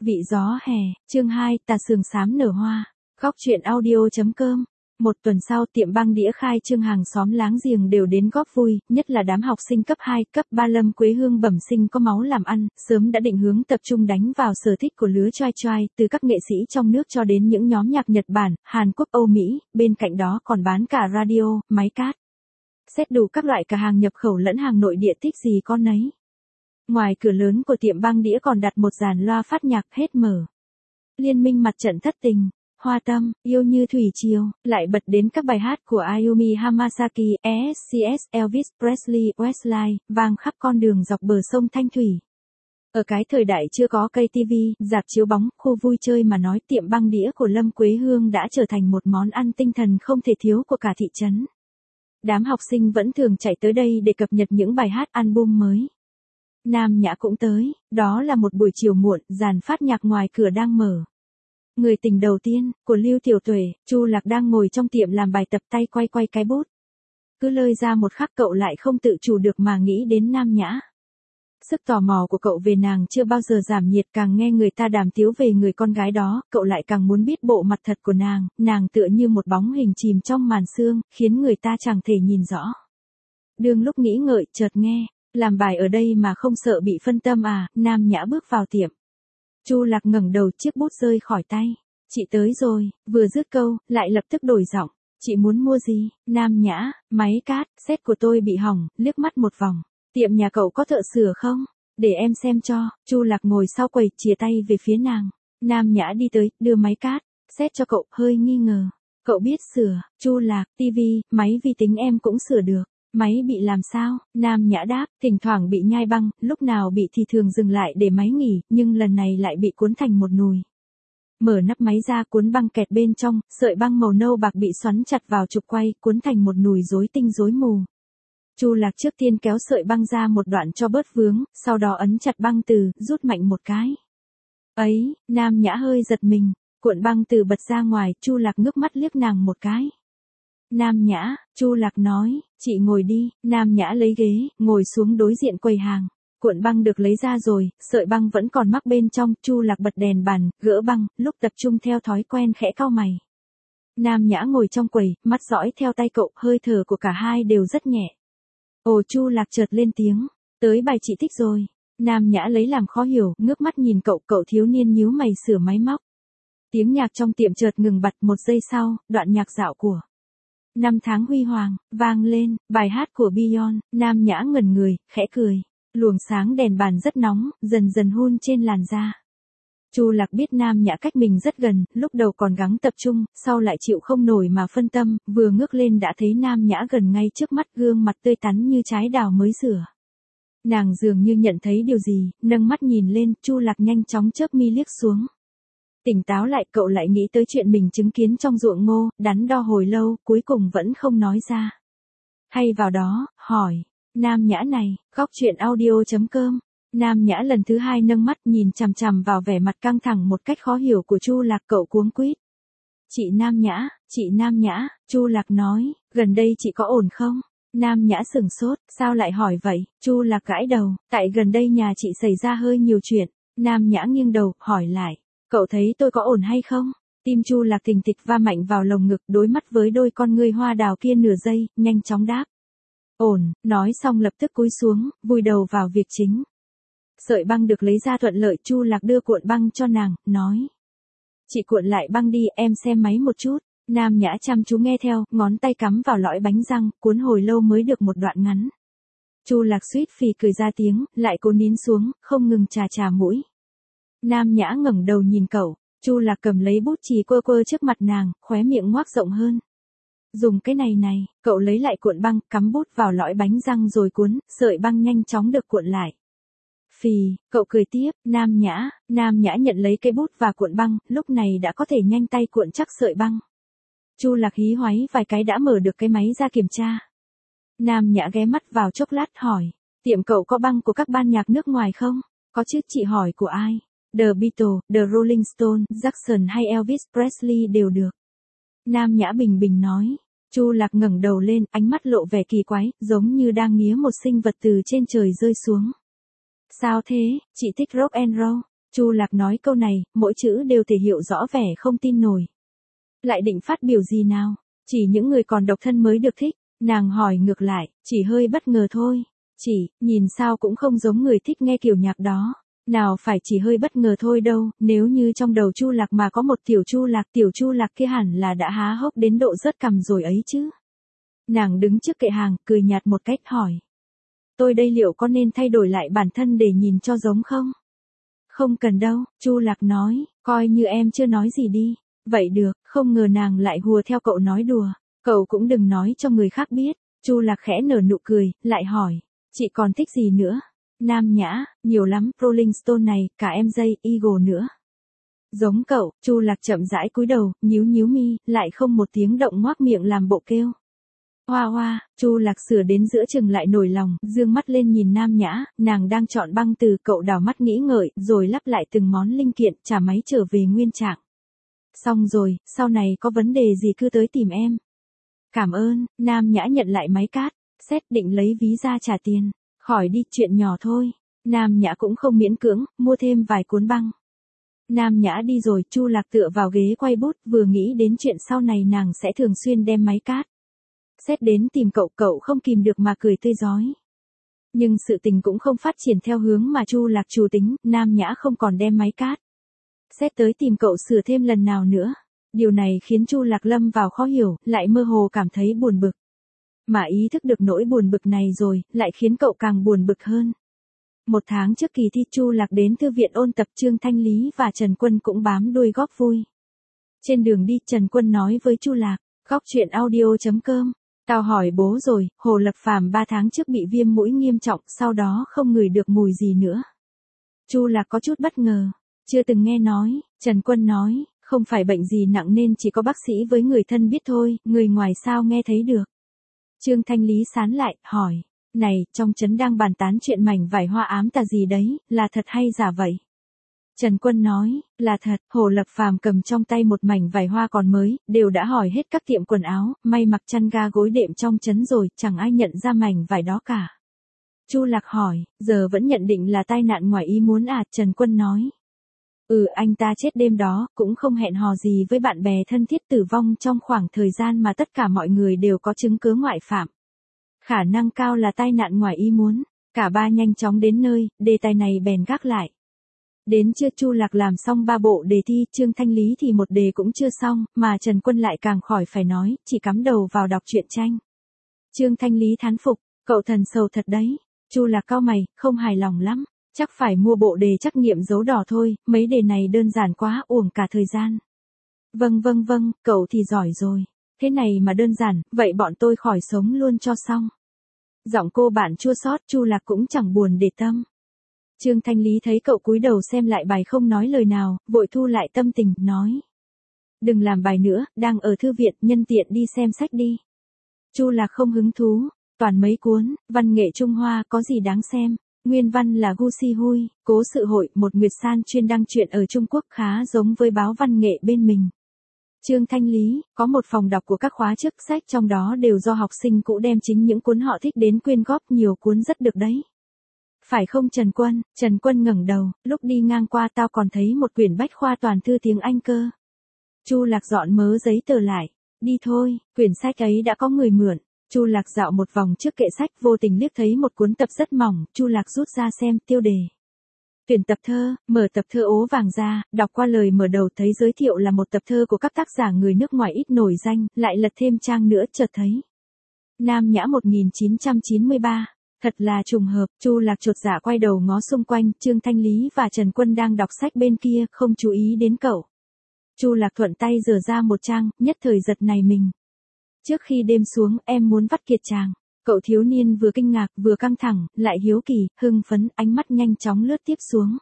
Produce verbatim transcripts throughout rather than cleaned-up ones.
Vị gió hè, chương hai, tà sườn xám nở hoa. Góc truyện audio.com. Một tuần sau, tiệm băng đĩa khai trương, hàng xóm láng giềng đều đến góp vui, nhất là đám học sinh cấp hai, cấp ba Lâm Quế Hương bẩm sinh có máu làm ăn, sớm đã định hướng tập trung đánh vào sở thích của lứa trai trai, từ các nghệ sĩ trong nước cho đến những nhóm nhạc Nhật Bản, Hàn Quốc, Âu Mỹ, bên cạnh đó còn bán cả radio, máy cát. Xét đủ các loại cả hàng nhập khẩu lẫn hàng nội địa, thích gì con nấy. Ngoài cửa lớn của tiệm băng đĩa còn đặt một dàn loa phát nhạc hết mở. Liên minh mặt trận thất tình, Hoa Tâm, Yêu như thủy triều, lại bật đến các bài hát của Ayumi Hamasaki, e ét xê ét, Elvis Presley, Westlife, vang khắp con đường dọc bờ sông Thanh Thủy. Ở cái thời đại chưa có cây ti vi, rạp chiếu bóng, khu vui chơi mà nói, tiệm băng đĩa của Lâm Quế Hương đã trở thành một món ăn tinh thần không thể thiếu của cả thị trấn. Đám học sinh vẫn thường chạy tới đây để cập nhật những bài hát album mới. Nam Nhã cũng tới, đó là một buổi chiều muộn, dàn phát nhạc ngoài cửa đang mở. Người tình đầu tiên, của Lưu Tiểu Tuệ, Chu Lạc đang ngồi trong tiệm làm bài tập, tay quay quay cái bút. Cứ lơi ra một khắc cậu lại không tự chủ được mà nghĩ đến Nam Nhã. Sức tò mò của cậu về nàng chưa bao giờ giảm nhiệt, càng nghe người ta đàm tiếu về người con gái đó, cậu lại càng muốn biết bộ mặt thật của nàng, nàng tựa như một bóng hình chìm trong màn sương, khiến người ta chẳng thể nhìn rõ. Đương lúc nghĩ ngợi, chợt nghe, làm bài ở đây mà không sợ bị phân tâm à, Nam Nhã bước vào tiệm. Chu Lạc ngẩng đầu, chiếc bút rơi khỏi tay. Chị tới rồi, vừa dứt câu, lại lập tức đổi giọng. Chị muốn mua gì? Nam Nhã, máy cát, set của tôi bị hỏng, liếc mắt một vòng. Tiệm nhà cậu có thợ sửa không? Để em xem cho. Chu Lạc ngồi sau quầy, chìa tay về phía nàng. Nam Nhã đi tới, đưa máy cát, set cho cậu, hơi nghi ngờ. Cậu biết sửa? Chu Lạc, tivi, máy vi tính em cũng sửa được. Máy bị làm sao? Nam Nhã đáp, thỉnh thoảng bị nhai băng, lúc nào bị thì thường dừng lại để máy nghỉ, nhưng lần này lại bị cuốn thành một nùi. Mở nắp máy ra, cuốn băng kẹt bên trong, sợi băng màu nâu bạc bị xoắn chặt vào trục quay, cuốn thành một nùi rối tinh rối mù. Chu Lạc trước tiên kéo sợi băng ra một đoạn cho bớt vướng, sau đó ấn chặt băng từ, rút mạnh một cái. Ấy, Nam Nhã hơi giật mình, cuộn băng từ bật ra ngoài, Chu Lạc ngước mắt liếc nàng một cái. Nam Nhã, Chu Lạc nói, chị ngồi đi. Nam Nhã lấy ghế, ngồi xuống đối diện quầy hàng. Cuộn băng được lấy ra rồi, sợi băng vẫn còn mắc bên trong, Chu Lạc bật đèn bàn, gỡ băng, lúc tập trung theo thói quen khẽ cau mày. Nam Nhã ngồi trong quầy, mắt dõi theo tay cậu, hơi thở của cả hai đều rất nhẹ. Ồ, Chu Lạc chợt lên tiếng, tới bài chị thích rồi. Nam Nhã lấy làm khó hiểu, ngước mắt nhìn cậu, cậu thiếu niên nhíu mày sửa máy móc. Tiếng nhạc trong tiệm chợt ngừng bặt, một giây sau, đoạn nhạc dạo của Năm tháng huy hoàng, vang lên, bài hát của Beyond. Nam Nhã ngẩn người, khẽ cười. Luồng sáng đèn bàn rất nóng, dần dần hun trên làn da. Chu Lạc biết Nam Nhã cách mình rất gần, lúc đầu còn gắng tập trung, sau lại chịu không nổi mà phân tâm, vừa ngước lên đã thấy Nam Nhã gần ngay trước mắt, gương mặt tươi tắn như trái đào mới rửa. Nàng dường như nhận thấy điều gì, nâng mắt nhìn lên, Chu Lạc nhanh chóng chớp mi liếc xuống. Tỉnh táo lại, cậu lại nghĩ tới chuyện mình chứng kiến trong ruộng ngô, đắn đo hồi lâu, cuối cùng vẫn không nói ra. Hay vào đó, hỏi, Nam Nhã này, góc truyện audio.com. Nam Nhã lần thứ hai nâng mắt nhìn chằm chằm vào vẻ mặt căng thẳng một cách khó hiểu của Chu Lạc, cậu cuống quýt. Chị Nam Nhã, chị Nam Nhã, Chu Lạc nói, gần đây chị có ổn không? Nam Nhã sửng sốt, sao lại hỏi vậy? Chu Lạc gãi đầu, tại gần đây nhà chị xảy ra hơi nhiều chuyện. Nam Nhã nghiêng đầu, hỏi lại. Cậu thấy tôi có ổn hay không? Tim Chu Lạc thình thịch va mạnh vào lồng ngực, đối mắt với đôi con ngươi hoa đào kia nửa giây, nhanh chóng đáp. Ổn, nói xong lập tức cúi xuống, vùi đầu vào việc chính. Sợi băng được lấy ra thuận lợi, Chu Lạc đưa cuộn băng cho nàng, nói. Chị cuộn lại băng đi, em xem máy một chút. Nam Nhã chăm chú nghe theo, ngón tay cắm vào lõi bánh răng, cuốn hồi lâu mới được một đoạn ngắn. Chu Lạc suýt phì cười ra tiếng, lại cố nín xuống, không ngừng chà chà mũi. Nam Nhã ngẩng đầu nhìn cậu, Chu Lạc cầm lấy bút chì quơ quơ trước mặt nàng, khóe miệng ngoác rộng hơn. Dùng cái này này, cậu lấy lại cuộn băng, cắm bút vào lõi bánh răng rồi cuốn, sợi băng nhanh chóng được cuộn lại. Phì, cậu cười tiếp, Nam Nhã, Nam Nhã nhận lấy cây bút và cuộn băng, lúc này đã có thể nhanh tay cuộn chắc sợi băng. Chu Lạc hí hoáy vài cái đã mở được cái máy ra kiểm tra. Nam Nhã ghé mắt vào chốc lát hỏi, tiệm cậu có băng của các ban nhạc nước ngoài không? Có chứ, chị hỏi của ai? The Beatles, The Rolling Stones, Jackson hay Elvis Presley đều được. Nam Nhã bình bình nói. Chu Lạc ngẩng đầu lên, ánh mắt lộ vẻ kỳ quái, giống như đang nghía một sinh vật từ trên trời rơi xuống. Sao thế, chị thích rock and roll? Chu Lạc nói câu này, mỗi chữ đều thể hiện rõ vẻ không tin nổi. Lại định phát biểu gì nào? Chỉ những người còn độc thân mới được thích. Nàng hỏi ngược lại, chỉ hơi bất ngờ thôi. Chỉ, nhìn sao cũng không giống người thích nghe kiểu nhạc đó. Nào phải chỉ hơi bất ngờ thôi đâu, nếu như trong đầu Chu Lạc mà có một tiểu Chu Lạc, tiểu Chu Lạc kia hẳn là đã há hốc đến độ rớt cằm rồi ấy chứ. Nàng đứng trước kệ hàng, cười nhạt một cách hỏi. Tôi đây liệu có nên thay đổi lại bản thân để nhìn cho giống không? Không cần đâu, Chu Lạc nói, coi như em chưa nói gì đi. Vậy được, không ngờ nàng lại hùa theo cậu nói đùa. Cậu cũng đừng nói cho người khác biết. Chu Lạc khẽ nở nụ cười, lại hỏi, chị còn thích gì nữa? Nam nhã, nhiều lắm, Rolling Stone này, cả em dây, Eagle nữa. Giống cậu, Chu Lạc chậm rãi cúi đầu, nhíu nhíu mi, lại không một tiếng động ngoác miệng làm bộ kêu. Hoa hoa, Chu Lạc sửa đến giữa chừng lại nổi lòng, dương mắt lên nhìn Nam nhã, nàng đang chọn băng từ, cậu đảo mắt nghĩ ngợi, rồi lắp lại từng món linh kiện, trả máy trở về nguyên trạng. Xong rồi, sau này có vấn đề gì cứ tới tìm em. Cảm ơn, Nam nhã nhận lại máy cát, xét định lấy ví ra trả tiền. Khỏi đi, chuyện nhỏ thôi. Nam nhã cũng không miễn cưỡng, mua thêm vài cuốn băng. Nam nhã đi rồi, Chu Lạc tựa vào ghế quay bút, vừa nghĩ đến chuyện sau này nàng sẽ thường xuyên đem máy cát. Xét đến tìm cậu, cậu không kìm được mà cười tươi rói. Nhưng sự tình cũng không phát triển theo hướng mà Chu Lạc chủ tính, Nam nhã không còn đem máy cát. Xét tới tìm cậu sửa thêm lần nào nữa. Điều này khiến Chu Lạc lâm vào khó hiểu, lại mơ hồ cảm thấy buồn bực. Mà ý thức được nỗi buồn bực này rồi, lại khiến cậu càng buồn bực hơn. Một tháng trước kỳ thi, Chu Lạc đến thư viện ôn tập, Trương Thanh Lý và Trần Quân cũng bám đuôi góp vui. Trên đường đi, Trần Quân nói với Chu Lạc, góc chuyện audio chấm com. Tao hỏi bố rồi, Hồ Lập Phàm ba tháng trước bị viêm mũi nghiêm trọng, sau đó không ngửi được mùi gì nữa. Chu Lạc có chút bất ngờ, chưa từng nghe nói. Trần Quân nói, không phải bệnh gì nặng nên chỉ có bác sĩ với người thân biết thôi, người ngoài sao nghe thấy được. Trương Thanh Lý sán lại, hỏi, này, trong trấn đang bàn tán chuyện mảnh vải hoa ám tà gì đấy, là thật hay giả vậy? Trần Quân nói, là thật. Hồ Lập Phàm cầm trong tay một mảnh vải hoa còn mới, đều đã hỏi hết các tiệm quần áo, may mặc chăn ga gối đệm trong trấn rồi, chẳng ai nhận ra mảnh vải đó cả. Chu Lạc hỏi, giờ vẫn nhận định là tai nạn ngoài ý muốn à? Trần Quân nói, ừ, anh ta chết đêm đó, cũng không hẹn hò gì với bạn bè thân thiết, tử vong trong khoảng thời gian mà tất cả mọi người đều có chứng cứ ngoại phạm. Khả năng cao là tai nạn ngoài ý muốn. Cả ba nhanh chóng đến nơi, đề tài này bèn gác lại. Đến trưa, Chu Lạc làm xong ba bộ đề thi, Trương Thanh Lý thì một đề cũng chưa xong, mà Trần Quân lại càng khỏi phải nói, chỉ cắm đầu vào đọc truyện tranh. Trương Thanh Lý thán phục, cậu thần sầu thật đấy. Chu Lạc cau mày, không hài lòng lắm. Chắc phải mua bộ đề trắc nghiệm dấu đỏ thôi, mấy đề này đơn giản quá, uổng cả thời gian. Vâng vâng vâng, cậu thì giỏi rồi. Thế này mà đơn giản, vậy bọn tôi khỏi sống luôn cho xong. Giọng cô bạn chua xót, Chu Lạc cũng chẳng buồn để tâm. Trương Thanh Lý thấy cậu cúi đầu xem lại bài không nói lời nào, vội thu lại tâm tình, nói. Đừng làm bài nữa, đang ở thư viện, nhân tiện đi xem sách đi. Chu Lạc không hứng thú, toàn mấy cuốn, văn nghệ Trung Hoa, có gì đáng xem. Nguyên văn là Gu Si Hui, Cố Sự Hội, một nguyệt san chuyên đăng truyện ở Trung Quốc, khá giống với báo văn nghệ bên mình. Trương Thanh Lý, có một phòng đọc của các khóa trước, sách trong đó đều do học sinh cũ đem chính những cuốn họ thích đến quyên góp, nhiều cuốn rất được đấy. Phải không Trần Quân? Trần Quân ngẩng đầu, lúc đi ngang qua tao còn thấy một quyển bách khoa toàn thư tiếng Anh cơ. Chu Lạc dọn mớ giấy tờ lại, đi thôi, quyển sách ấy đã có người mượn. Chu Lạc dạo một vòng trước kệ sách, vô tình liếc thấy một cuốn tập rất mỏng, Chu Lạc rút ra xem, tiêu đề. Tuyển tập thơ, mở tập thơ ố vàng ra, đọc qua lời mở đầu thấy giới thiệu là một tập thơ của các tác giả người nước ngoài ít nổi danh, lại lật thêm trang nữa chợt thấy. Nam Nhã một nghìn chín trăm chín mươi ba, thật là trùng hợp. Chu Lạc chột dạ quay đầu ngó xung quanh, Trương Thanh Lý và Trần Quân đang đọc sách bên kia, không chú ý đến cậu. Chu Lạc thuận tay giở ra một trang, nhất thời giật này mình. Trước khi đêm xuống, em muốn vắt kiệt chàng. Cậu thiếu niên vừa kinh ngạc, vừa căng thẳng, lại hiếu kỳ, hưng phấn, ánh mắt nhanh chóng lướt tiếp xuống.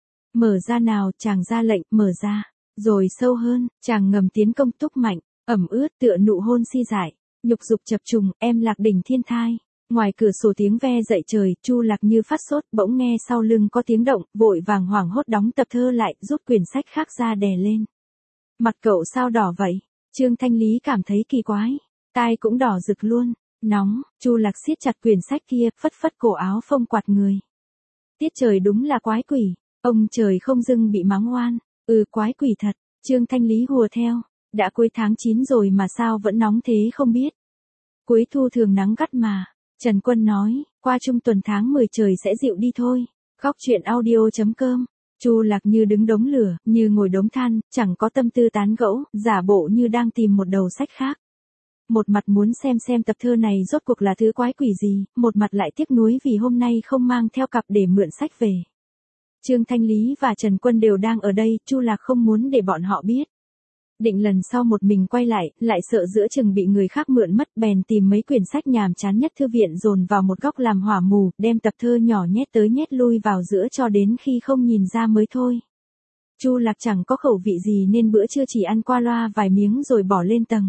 Mở ra nào, chàng ra lệnh, mở ra. Rồi sâu hơn, chàng ngầm tiến công túc mạnh, ẩm ướt tựa nụ hôn si dại, nhục dục chập trùng, em lạc đỉnh thiên thai. Ngoài cửa sổ tiếng ve dậy trời, Chu Lạc như phát sốt, bỗng nghe sau lưng có tiếng động, vội vàng hoảng hốt đóng tập thơ lại, rút quyển sách khác ra đè lên. Mặt cậu sao đỏ vậy? Trương Thanh Lý cảm thấy kỳ quái, tai cũng đỏ rực luôn. Nóng, Chu Lạc siết chặt quyển sách kia, phất phất cổ áo phông quạt người. Tiết trời đúng là quái quỷ, Ông trời không dưng bị mắng oan. Ừ quái quỷ thật, Trương Thanh Lý hùa theo. Đã cuối tháng chín rồi mà sao vẫn nóng thế không biết. Cuối thu thường nắng gắt mà. Trần Quân nói, qua trung tuần tháng mười trời sẽ dịu đi thôi. Góc chuyện audio chấm com. Chu Lạc như đứng đống lửa, như ngồi đống than, chẳng có tâm tư tán gẫu, giả bộ như đang tìm một đầu sách khác. Một mặt muốn xem xem tập thơ này rốt cuộc là thứ quái quỷ gì, một mặt lại tiếc nuối vì hôm nay không mang theo cặp để mượn sách về. Trương Thanh Lý và Trần Quân đều đang ở đây, Chu Lạc không muốn để bọn họ biết. Định lần sau một mình quay lại, lại sợ giữa chừng bị người khác mượn mất, bèn tìm mấy quyển sách nhàm chán nhất thư viện dồn vào một góc làm hỏa mù, đem tập thơ nhỏ nhét tới nhét lui vào giữa cho đến khi không nhìn ra mới thôi. Chu Lạc chẳng có khẩu vị gì nên bữa trưa chỉ ăn qua loa vài miếng rồi bỏ lên tầng.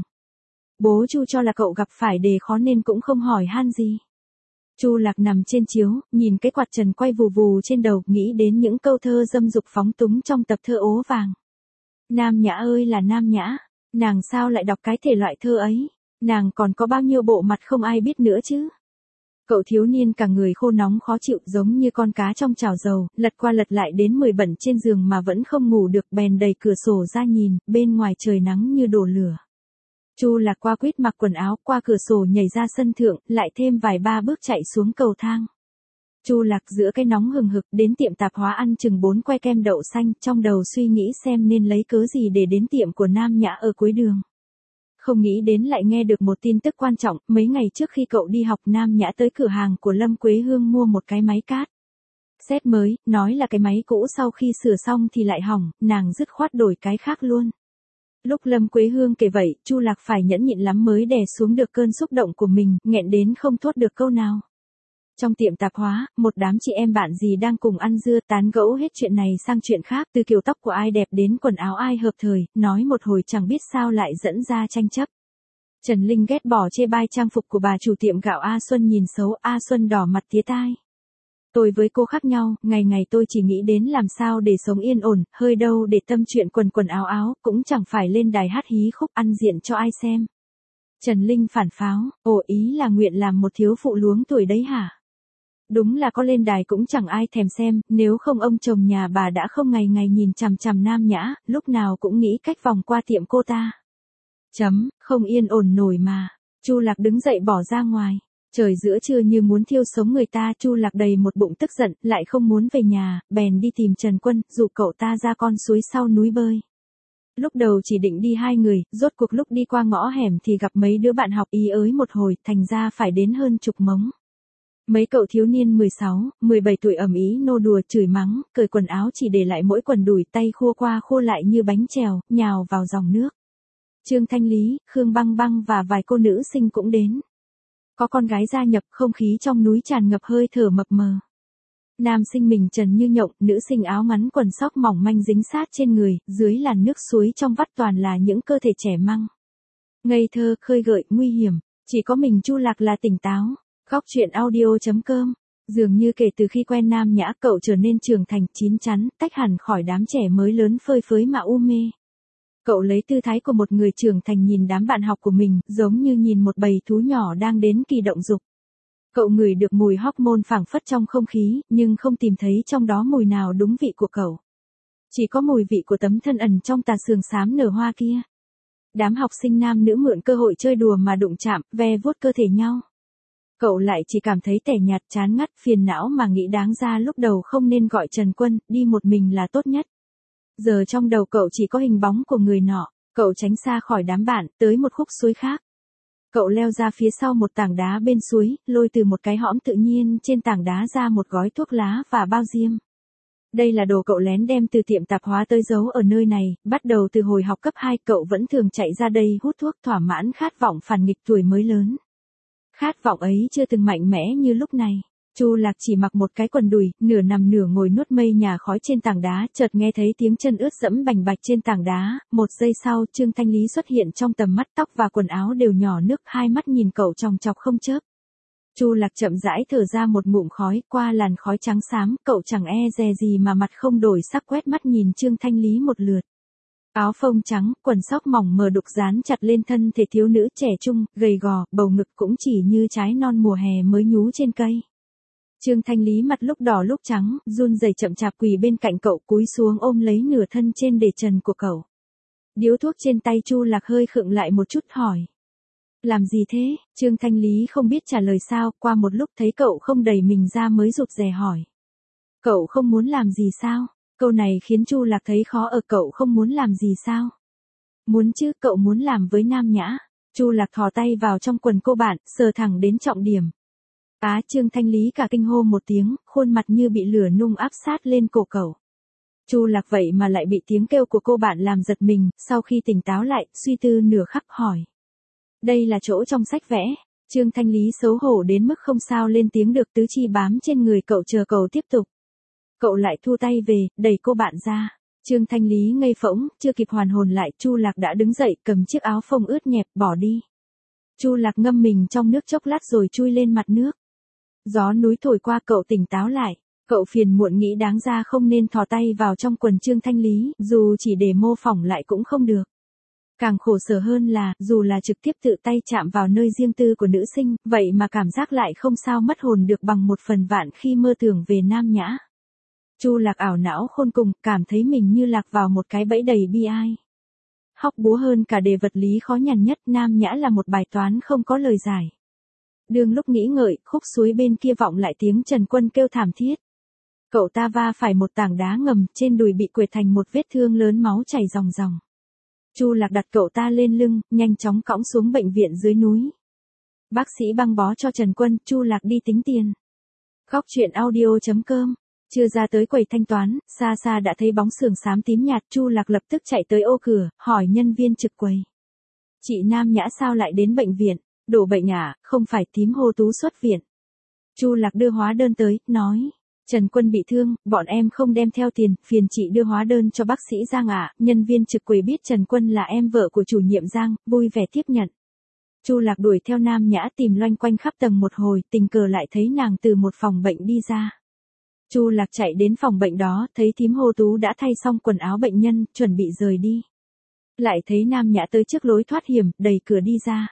Bố Chu cho là cậu gặp phải đề khó nên cũng không hỏi han gì. Chu Lạc nằm trên chiếu, nhìn cái quạt trần quay vù vù trên đầu, nghĩ đến những câu thơ dâm dục phóng túng trong tập thơ ố vàng. Nam Nhã ơi là Nam Nhã, nàng sao lại đọc cái thể loại thơ ấy, nàng còn có bao nhiêu bộ mặt không ai biết nữa chứ. Cậu thiếu niên cả người khô nóng khó chịu giống như con cá trong chảo dầu, lật qua lật lại đến mười bận trên giường mà vẫn không ngủ được, bèn đẩy cửa sổ ra nhìn, bên ngoài trời nắng như đổ lửa. Chu Lạc qua quýt mặc quần áo, qua cửa sổ nhảy ra sân thượng, lại thêm vài ba bước chạy xuống cầu thang. Chu Lạc giữa cái nóng hừng hực đến tiệm tạp hóa ăn chừng bốn que kem đậu xanh, trong đầu suy nghĩ xem nên lấy cớ gì để đến tiệm của Nam Nhã ở cuối đường. Không nghĩ đến lại nghe được một tin tức quan trọng, mấy ngày trước khi cậu đi học Nam Nhã tới cửa hàng của Lâm Quế Hương mua một cái máy cát. Set mới, nói là cái máy cũ sau khi sửa xong thì lại hỏng, nàng dứt khoát đổi cái khác luôn. Lúc Lâm Quế Hương kể vậy, Chu Lạc phải nhẫn nhịn lắm mới đè xuống được cơn xúc động của mình, nghẹn đến không thốt được câu nào. Trong tiệm tạp hóa, một đám chị em bạn gì đang cùng ăn dưa tán gẫu hết chuyện này sang chuyện khác, từ kiểu tóc của ai đẹp đến quần áo ai hợp thời, nói một hồi chẳng biết sao lại dẫn ra tranh chấp. Trần Linh ghét bỏ chê bai trang phục của bà chủ tiệm gạo A Xuân nhìn xấu, A Xuân đỏ mặt tía tai. Tôi với cô khác nhau, ngày ngày tôi chỉ nghĩ đến làm sao để sống yên ổn, hơi đâu để tâm chuyện quần quần áo áo, cũng chẳng phải lên đài hát hí khúc ăn diện cho ai xem. Trần Linh phản pháo, ồ ý là nguyện làm một thiếu phụ luống tuổi đấy hả? Đúng là có lên đài cũng chẳng ai thèm xem, nếu không ông chồng nhà bà đã không ngày ngày nhìn chằm chằm Nam Nhã, lúc nào cũng nghĩ cách vòng qua tiệm cô ta. Chấm, không yên ổn nổi mà. Chu Lạc đứng dậy bỏ ra ngoài. Trời giữa trưa như muốn thiêu sống người ta, Chu Lạc đầy một bụng tức giận, lại không muốn về nhà, bèn đi tìm Trần Quân, dụ cậu ta ra con suối sau núi bơi. Lúc đầu chỉ định đi hai người, rốt cuộc lúc đi qua ngõ hẻm thì gặp mấy đứa bạn học ý ới một hồi, thành ra phải đến hơn chục mống. Mấy cậu thiếu niên mười sáu, mười bảy tuổi ầm ĩ nô đùa chửi mắng, cởi quần áo chỉ để lại mỗi quần đùi, tay khua qua khua lại như bánh trèo, nhào vào dòng nước. Trương Thanh Lý, Khương Băng Băng và vài cô nữ sinh cũng đến. Có con gái gia nhập, không khí trong núi tràn ngập hơi thở mập mờ. Nam sinh mình trần như nhộng, nữ sinh áo ngắn quần sóc mỏng manh dính sát trên người, dưới làn nước suối trong vắt toàn là những cơ thể trẻ măng. Ngây thơ, khơi gợi, nguy hiểm, chỉ có mình Chu Lạc là tỉnh táo. Góc chuyện audio chấm com. Dường như kể từ khi quen Nam Nhã cậu trở nên trưởng thành, chín chắn, tách hẳn khỏi đám trẻ mới lớn phơi phới mà u mê. Cậu lấy tư thái của một người trưởng thành nhìn đám bạn học của mình, giống như nhìn một bầy thú nhỏ đang đến kỳ động dục. Cậu ngửi được mùi hormone phảng phất trong không khí, nhưng không tìm thấy trong đó mùi nào đúng vị của cậu. Chỉ có mùi vị của tấm thân ẩn trong tà sườn xám nở hoa kia. Đám học sinh nam nữ mượn cơ hội chơi đùa mà đụng chạm, ve vuốt cơ thể nhau. Cậu lại chỉ cảm thấy tẻ nhạt, chán ngắt, phiền não mà nghĩ đáng ra lúc đầu không nên gọi Trần Quân, đi một mình là tốt nhất. Giờ trong đầu cậu chỉ có hình bóng của người nọ, cậu tránh xa khỏi đám bạn, tới một khúc suối khác. Cậu leo ra phía sau một tảng đá bên suối, lôi từ một cái hõm tự nhiên trên tảng đá ra một gói thuốc lá và bao diêm. Đây là đồ cậu lén đem từ tiệm tạp hóa tới giấu ở nơi này, bắt đầu từ hồi học cấp hai cậu vẫn thường chạy ra đây hút thuốc thỏa mãn khát vọng phản nghịch tuổi mới lớn. Khát vọng ấy chưa từng mạnh mẽ như lúc này. Chu Lạc chỉ mặc một cái quần đùi, nửa nằm nửa ngồi nuốt mây nhà khói trên tảng đá, chợt nghe thấy tiếng chân ướt dẫm bành bạch trên tảng đá, một giây sau, Trương Thanh Lý xuất hiện trong tầm mắt, tóc và quần áo đều nhỏ nước, hai mắt nhìn cậu chòng chọc không chớp. Chu Lạc chậm rãi thở ra một ngụm khói, qua làn khói trắng xám, cậu chẳng e dè gì mà mặt không đổi sắc quét mắt nhìn Trương Thanh Lý một lượt. Áo phông trắng, quần sóc mỏng mờ đục dán chặt lên thân thể thiếu nữ trẻ trung, gầy gò, bầu ngực cũng chỉ như trái non mùa hè mới nhú trên cây. Trương Thanh Lý mặt lúc đỏ lúc trắng, run rẩy chậm chạp quỳ bên cạnh cậu, cúi xuống ôm lấy nửa thân trên để trần của cậu. Điếu thuốc trên tay Chu Lạc hơi khựng lại một chút hỏi. Làm gì thế? Trương Thanh Lý không biết trả lời sao, qua một lúc thấy cậu không đẩy mình ra mới rụt rè hỏi. Cậu không muốn làm gì sao? Câu này khiến Chu Lạc thấy khó ở, cậu không muốn làm gì sao? Muốn chứ, cậu muốn làm với Nam Nhã. Chu Lạc thò tay vào trong quần cô bạn, sờ thẳng đến trọng điểm. Á, Trương Thanh Lý cả kinh hô một tiếng, khuôn mặt như bị lửa nung áp sát lên cổ cậu. Chu Lạc vậy mà lại bị tiếng kêu của cô bạn làm giật mình, sau khi tỉnh táo lại, suy tư nửa khắc hỏi. Đây là chỗ trong sách vẽ. Trương Thanh Lý xấu hổ đến mức không sao lên tiếng được, tứ chi bám trên người cậu chờ cậu tiếp tục. Cậu lại thu tay về, đẩy cô bạn ra. Trương Thanh Lý ngây phỗng, chưa kịp hoàn hồn lại, Chu Lạc đã đứng dậy, cầm chiếc áo phông ướt nhẹp, bỏ đi. Chu Lạc ngâm mình trong nước chốc lát rồi chui lên mặt nước. Gió núi thổi qua, cậu tỉnh táo lại. Cậu phiền muộn nghĩ đáng ra không nên thò tay vào trong quần Trương Thanh Lý, dù chỉ để mô phỏng lại cũng không được. Càng khổ sở hơn là, dù là trực tiếp tự tay chạm vào nơi riêng tư của nữ sinh, vậy mà cảm giác lại không sao mất hồn được bằng một phần vạn khi mơ tưởng về Nam Nhã. Chu Lạc ảo não khôn cùng, cảm thấy mình như lạc vào một cái bẫy đầy bi ai. Hóc búa hơn cả đề vật lý khó nhằn nhất, Nam Nhã là một bài toán không có lời giải. Đương lúc nghĩ ngợi, khúc suối bên kia vọng lại tiếng Trần Quân kêu thảm thiết. Cậu ta va phải một tảng đá ngầm, trên đùi bị quệt thành một vết thương lớn, máu chảy ròng ròng. Chu Lạc đặt cậu ta lên lưng, nhanh chóng cõng xuống bệnh viện dưới núi. Bác sĩ băng bó cho Trần Quân, Chu Lạc đi tính tiền. Góc truyện audio chấm com. Chưa ra tới quầy thanh toán, xa xa đã thấy bóng sườn xám tím nhạt, Chu Lạc lập tức chạy tới ô cửa, hỏi nhân viên trực quầy. Chị Nam Nhã sao lại đến bệnh viện? Đổ bệnh à? Không phải, thím hô tú xuất viện. Chu Lạc đưa hóa đơn tới, nói. Trần Quân bị thương, bọn em không đem theo tiền, phiền chị đưa hóa đơn cho bác sĩ Giang ạ. Nhân viên trực quầy biết Trần Quân là em vợ của chủ nhiệm Giang, vui vẻ tiếp nhận. Chu Lạc đuổi theo Nam Nhã tìm loanh quanh khắp tầng một hồi, tình cờ lại thấy nàng từ một phòng bệnh đi ra. Chu Lạc chạy đến phòng bệnh đó, thấy thím Hồ Tú đã thay xong quần áo bệnh nhân, chuẩn bị rời đi. Lại thấy Nam Nhã tới trước lối thoát hiểm, đẩy cửa đi ra.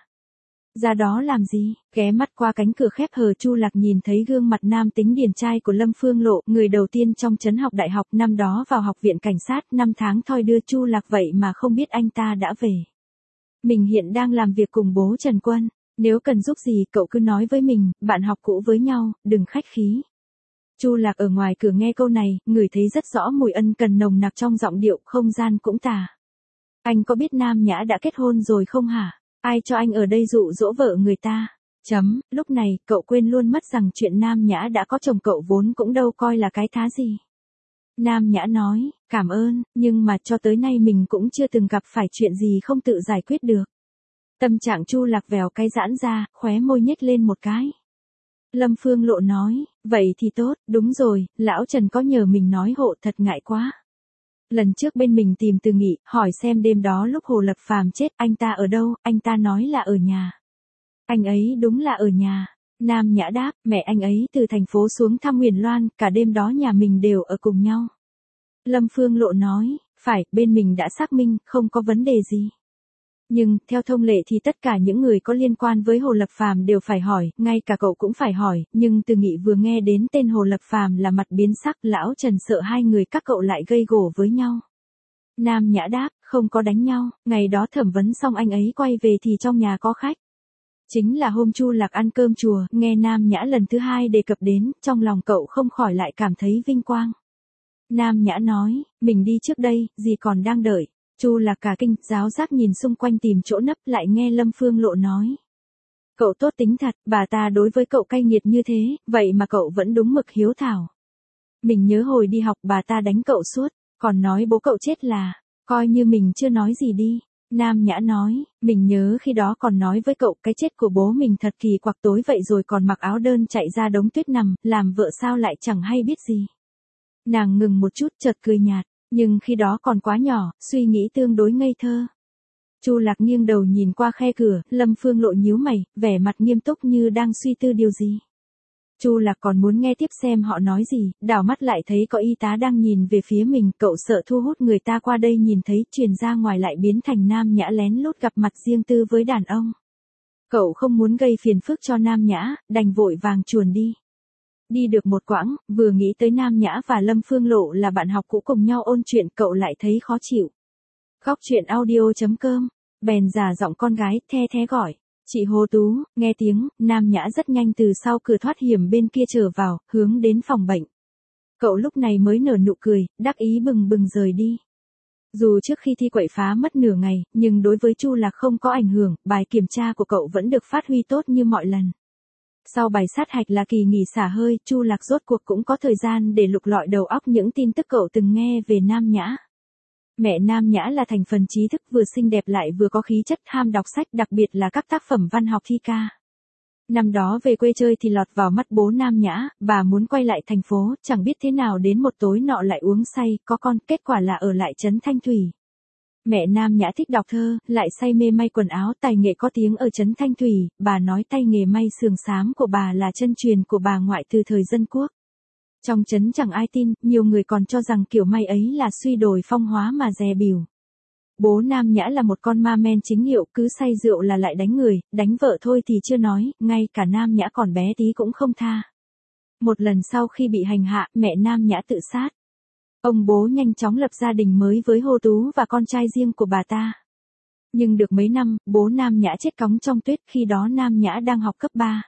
Ra đó làm gì? Ghé mắt qua cánh cửa khép hờ, Chu Lạc nhìn thấy gương mặt nam tính điển trai của Lâm Phương Lộ, người đầu tiên trong trấn học đại học, năm đó vào học viện cảnh sát, năm tháng thoi đưa. Chu Lạc vậy mà không biết anh ta đã về. Mình hiện đang làm việc cùng bố Trần Quân, nếu cần giúp gì cậu cứ nói với mình, bạn học cũ với nhau, đừng khách khí. Chu Lạc ở ngoài cửa nghe câu này, ngửi thấy rất rõ mùi ân cần nồng nặc trong giọng điệu, không gian cũng tà. Anh có biết Nam Nhã đã kết hôn rồi không hả? Ai cho anh ở đây dụ dỗ vợ người ta? Chấm, lúc này, cậu quên luôn mất rằng chuyện Nam Nhã đã có chồng cậu vốn cũng đâu coi là cái thá gì. Nam Nhã nói, cảm ơn, nhưng mà cho tới nay mình cũng chưa từng gặp phải chuyện gì không tự giải quyết được. Tâm trạng Chu Lạc vèo cái giãn ra, khóe môi nhếch lên một cái. Lâm Phương Lộ nói, vậy thì tốt, đúng rồi, lão Trần có nhờ mình nói hộ, thật ngại quá. Lần trước bên mình tìm Từ Nghị, hỏi xem đêm đó lúc Hồ Lập Phàm chết, anh ta ở đâu, anh ta nói là ở nhà. Anh ấy đúng là ở nhà. Nam Nhã đáp, mẹ anh ấy từ thành phố xuống thăm Huyền Loan, cả đêm đó nhà mình đều ở cùng nhau. Lâm Phương Lộ nói, phải, bên mình đã xác minh, không có vấn đề gì. Nhưng, theo thông lệ thì tất cả những người có liên quan với Hồ Lập Phàm đều phải hỏi, ngay cả cậu cũng phải hỏi, nhưng Từ Nghị vừa nghe đến tên Hồ Lập Phàm là mặt biến sắc, lão Trần sợ hai người các cậu lại gây gổ với nhau. Nam Nhã đáp, không có đánh nhau, ngày đó thẩm vấn xong anh ấy quay về thì trong nhà có khách. Chính là hôm Chu Lạc ăn cơm chùa, nghe Nam Nhã lần thứ hai đề cập đến, trong lòng cậu không khỏi lại cảm thấy vinh quang. Nam Nhã nói, mình đi trước đây, gì còn đang đợi. Chu Lạc cả kinh, giáo giác nhìn xung quanh tìm chỗ nấp, lại nghe Lâm Phương Lộ nói. Cậu tốt tính thật, bà ta đối với cậu cay nghiệt như thế, vậy mà cậu vẫn đúng mực hiếu thảo. Mình nhớ hồi đi học bà ta đánh cậu suốt, còn nói bố cậu chết là, coi như mình chưa nói gì đi. Nam Nhã nói, mình nhớ khi đó còn nói với cậu cái chết của bố mình thật kỳ quặc, tối vậy rồi còn mặc áo đơn chạy ra đống tuyết nằm, làm vợ sao lại chẳng hay biết gì. Nàng ngừng một chút chợt cười nhạt. Nhưng khi đó còn quá nhỏ, suy nghĩ tương đối ngây thơ. Chu Lạc nghiêng đầu nhìn qua khe cửa, Lâm Phương Lộ nhíu mày, vẻ mặt nghiêm túc như đang suy tư điều gì. Chu Lạc còn muốn nghe tiếp xem họ nói gì, đảo mắt lại thấy có y tá đang nhìn về phía mình, cậu sợ thu hút người ta qua đây nhìn thấy, truyền ra ngoài lại biến thành Nam Nhã lén lút gặp mặt riêng tư với đàn ông. Cậu không muốn gây phiền phức cho Nam Nhã, đành vội vàng chuồn đi. Đi được một quãng, vừa nghĩ tới Nam Nhã và Lâm Phương Lộ là bạn học cũ cùng nhau ôn chuyện, cậu lại thấy khó chịu. Góc chuyện audio.com, bèn giả giọng con gái, the thé gọi. Chị Hồ Tú, nghe tiếng, Nam Nhã rất nhanh từ sau cửa thoát hiểm bên kia trở vào, hướng đến phòng bệnh. Cậu lúc này mới nở nụ cười, đắc ý bừng bừng rời đi. Dù trước khi thi quậy phá mất nửa ngày, nhưng đối với Chu Lạc không có ảnh hưởng, bài kiểm tra của cậu vẫn được phát huy tốt như mọi lần. Sau bài sát hạch là kỳ nghỉ xả hơi, Chu Lạc rốt cuộc cũng có thời gian để lục lọi đầu óc những tin tức cậu từng nghe về Nam Nhã. Mẹ Nam Nhã là thành phần trí thức, vừa xinh đẹp lại vừa có khí chất, ham đọc sách, đặc biệt là các tác phẩm văn học thi ca. Năm đó về quê chơi thì lọt vào mắt bố Nam Nhã, bà muốn quay lại thành phố, chẳng biết thế nào đến một tối nọ lại uống say, có con, kết quả là ở lại trấn Thanh Thủy. Mẹ Nam Nhã thích đọc thơ, lại say mê may quần áo, tài nghệ có tiếng ở trấn Thanh Thủy, bà nói tay nghề may sườn xám của bà là chân truyền của bà ngoại từ thời dân quốc. Trong trấn chẳng ai tin, nhiều người còn cho rằng kiểu may ấy là suy đồi phong hóa mà dè bỉu. Bố Nam Nhã là một con ma men chính hiệu, cứ say rượu là lại đánh người, đánh vợ thôi thì chưa nói, ngay cả Nam Nhã còn bé tí cũng không tha. Một lần sau khi bị hành hạ, mẹ Nam Nhã tự sát. Ông bố nhanh chóng lập gia đình mới với Hồ Tú và con trai riêng của bà ta. Nhưng được mấy năm, bố Nam Nhã chết cóng trong tuyết, khi đó Nam Nhã đang học cấp ba.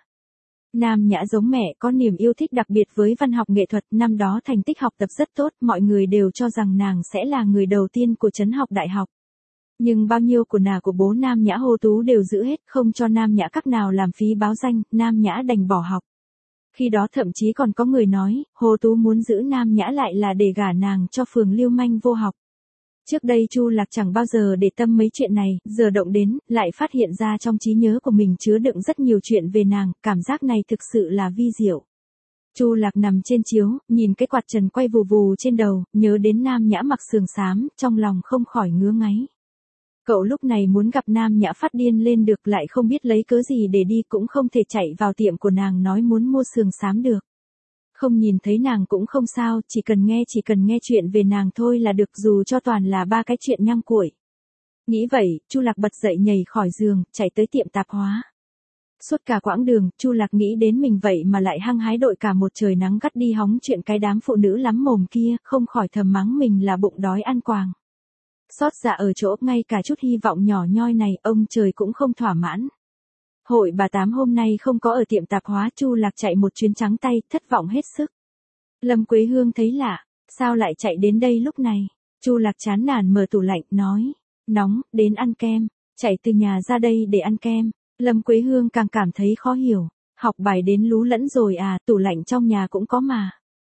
Nam Nhã giống mẹ có niềm yêu thích đặc biệt với văn học nghệ thuật, năm đó thành tích học tập rất tốt, mọi người đều cho rằng nàng sẽ là người đầu tiên của trấn học đại học. Nhưng bao nhiêu của nà của bố Nam Nhã Hồ Tú đều giữ hết, không cho Nam Nhã các nào làm phí báo danh, Nam Nhã đành bỏ học. Khi đó thậm chí còn có người nói, Hồ Tú muốn giữ Nam Nhã lại là để gả nàng cho phường lưu manh vô học. Trước đây Chu Lạc chẳng bao giờ để tâm mấy chuyện này, giờ động đến, lại phát hiện ra trong trí nhớ của mình chứa đựng rất nhiều chuyện về nàng, cảm giác này thực sự là vi diệu. Chu Lạc nằm trên chiếu, nhìn cái quạt trần quay vù vù trên đầu, nhớ đến Nam Nhã mặc sườn xám, trong lòng không khỏi ngứa ngáy. Cậu lúc này muốn gặp Nam Nhã phát điên lên được, lại không biết lấy cớ gì để đi, cũng không thể chạy vào tiệm của nàng nói muốn mua sườn xám được. Không nhìn thấy nàng cũng không sao, chỉ cần nghe chỉ cần nghe chuyện về nàng thôi là được, dù cho toàn là ba cái chuyện nhăng cuội. Nghĩ vậy, Chu Lạc bật dậy nhảy khỏi giường, chạy tới tiệm tạp hóa. Suốt cả quãng đường, Chu Lạc nghĩ đến mình vậy mà lại hăng hái đội cả một trời nắng gắt đi hóng chuyện cái đám phụ nữ lắm mồm kia, không khỏi thầm mắng mình là bụng đói ăn quàng. Xót dạ ở chỗ, ngay cả chút hy vọng nhỏ nhoi này, ông trời cũng không thỏa mãn. Hội bà Tám hôm nay không có ở tiệm tạp hóa, Chu Lạc chạy một chuyến trắng tay, thất vọng hết sức. Lâm Quế Hương thấy lạ, sao lại chạy đến đây lúc này? Chu Lạc chán nản mở tủ lạnh, nói, nóng, đến ăn kem, chạy từ nhà ra đây để ăn kem. Lâm Quế Hương càng cảm thấy khó hiểu, học bài đến lú lẫn rồi à, tủ lạnh trong nhà cũng có mà.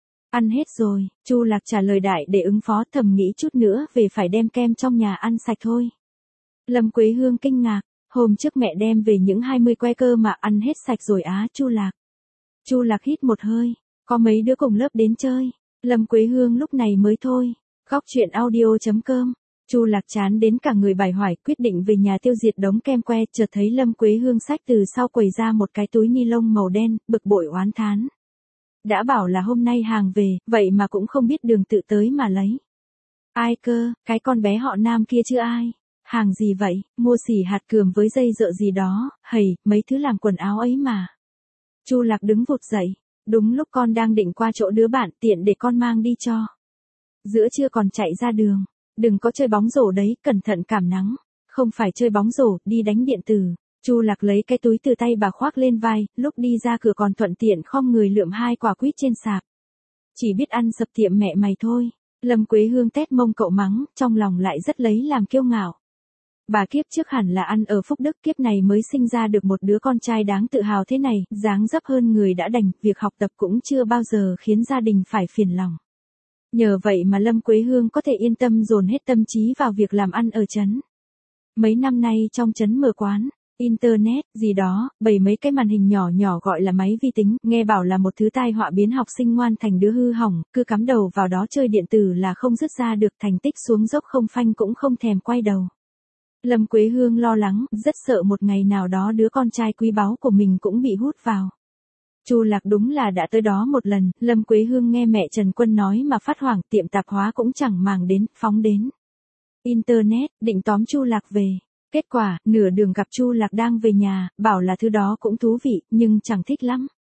Ăn hết rồi, Chu Lạc trả lời đại để ứng phó, thầm nghĩ chút nữa về phải đem kem trong nhà ăn sạch thôi. Lâm Quế Hương kinh ngạc, hôm trước mẹ đem về những hai mươi que cơ mà ăn hết sạch rồi á Chu Lạc. Chu Lạc hít một hơi, có mấy đứa cùng lớp đến chơi. Lâm Quế Hương lúc này mới thôi. Góc chuyện audio.com, Chu Lạc chán đến cả người bải hoài, quyết định về nhà tiêu diệt đống kem que, chợt thấy Lâm Quế Hương xách từ sau quầy ra một cái túi ni lông màu đen, bực bội oán thán. Đã bảo là hôm nay hàng về, vậy mà cũng không biết đường tự tới mà lấy. Ai cơ, cái con bé họ Nam kia chứ ai? Hàng gì vậy, mua xỉ hạt cườm với dây dợ gì đó, hầy, mấy thứ làm quần áo ấy mà. Chu Lạc đứng vụt dậy, đúng lúc con đang định qua chỗ đứa bạn, tiện để con mang đi cho. Giữa trưa còn chạy ra đường, đừng có chơi bóng rổ đấy, cẩn thận cảm nắng. Không phải chơi bóng rổ, đi đánh điện tử. Chu Lạc lấy cái túi từ tay bà khoác lên vai, lúc đi ra cửa còn thuận tiện khom người lượm hai quả quýt trên sạp. Chỉ biết ăn sập tiệm mẹ mày thôi. Lâm Quế Hương tét mông cậu mắng, trong lòng lại rất lấy làm kiêu ngạo. Bà kiếp trước hẳn là ăn ở Phúc Đức, kiếp này mới sinh ra được một đứa con trai đáng tự hào thế này, dáng dấp hơn người đã đành, việc học tập cũng chưa bao giờ khiến gia đình phải phiền lòng. Nhờ vậy mà Lâm Quế Hương có thể yên tâm dồn hết tâm trí vào việc làm ăn ở trấn. Mấy năm nay trong trấn mở quán, internet, gì đó, bày mấy cái màn hình nhỏ nhỏ gọi là máy vi tính, nghe bảo là một thứ tai họa biến học sinh ngoan thành đứa hư hỏng, cứ cắm đầu vào đó chơi điện tử là không dứt ra được, thành tích xuống dốc không phanh cũng không thèm quay đầu. Lâm Quế Hương lo lắng, rất sợ một ngày nào đó đứa con trai quý báu của mình cũng bị hút vào. Chu Lạc đúng là đã tới đó một lần, Lâm Quế Hương nghe mẹ Trần Quân nói mà phát hoảng, tiệm tạp hóa cũng chẳng màng đến, phóng đến internet, định tóm Chu Lạc về. Kết quả, nửa đường gặp Chu Lạc đang về nhà, bảo là thứ đó cũng thú vị, nhưng chẳng thích lắm.